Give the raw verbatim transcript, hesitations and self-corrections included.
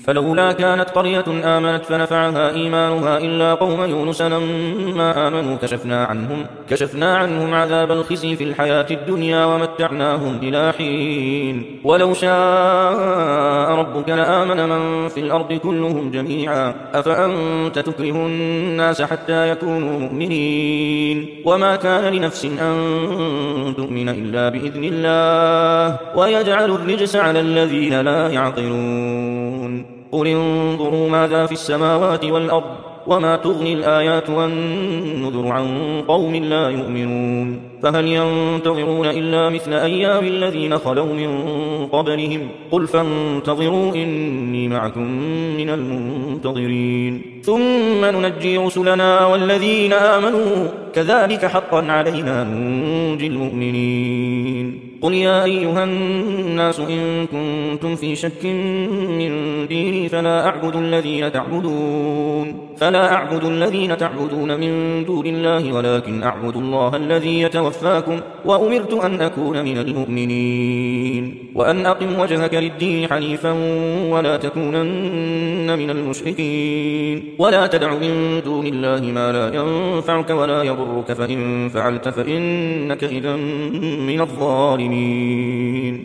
فلولا كانت قرية آمنت فنفعها إيمانها إلا قوم يونس لما آمنوا كشفنا عنهم, كشفنا عنهم عذاب الخزي في الحياة الدنيا ومتعناهم إلى حين ولو شاء ربك لآمن من في الأرض كلهم جميعا أفأنت تكره الناس حتى يكونوا مؤمنين وما كان لنفس أن تؤمن إلا بإذن الله ويجعل الرجس على الذين لا يعقلون قل انظروا ماذا في السماوات والأرض وما تغني الآيات والنذر عن قوم لا يؤمنون فهل ينتظرون إلا مثل أيام الذين خلوا من قبلهم قل فانتظروا إني معكم من المنتظرين ثم ننجي رسلنا والذين آمنوا كذلك حقا علينا ننجي المؤمنين قل يا أيها الناس إن كنتم في شك من ديني فلا أعبد الذين تعبدون فلا أعبد الذين تعبدون من دون الله ولكن أعبد الله الذي يتوفاكم وأمرت أن أكون من المؤمنين وأن أقم وجهك للدين حنيفا ولا تكونن من المشركين ولا تدع من دون الله ما لا ينفعك ولا يضرك فإن فعلت فإنك إذا من الظالمين